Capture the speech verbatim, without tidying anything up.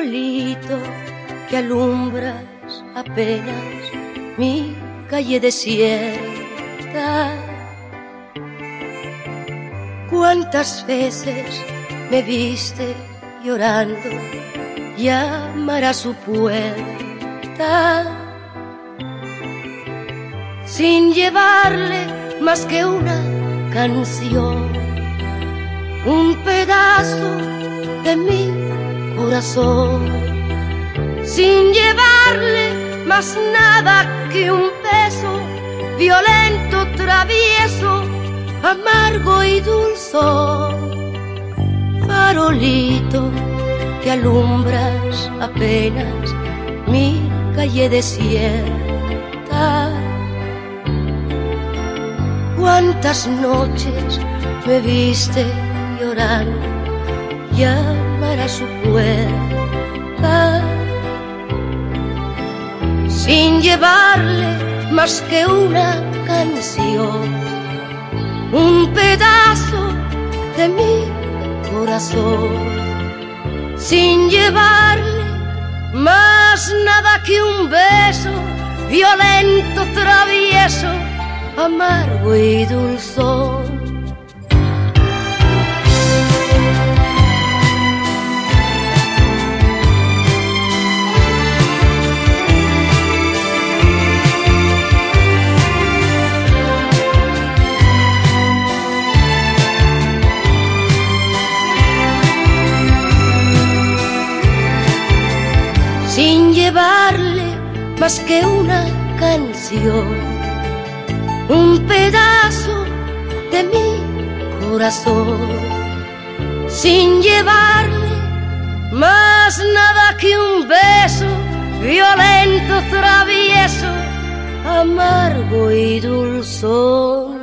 farolito que alumbras apenas mi calle desierta. ¿Cuántas veces me viste llorando llamar a su puerta, sin llevarle más que una canción, un pedazo de mi corazón, sin llevarle más nada que un beso violento, travieso, amargo y dulzón? Farolito que alumbras apenas mi calle desierta. ¿Cuántas noches me viste llorando llamar a su puerta, sin llevarle más que una canción, un pedazo de mi corazón, sin llevarle más nada que un beso violento, travieso, amargo y dulzón? Sin llevarle más que una canción, un pedazo de mi corazón, sin llevarle más nada que un beso violento, travieso, amargo y dulzón.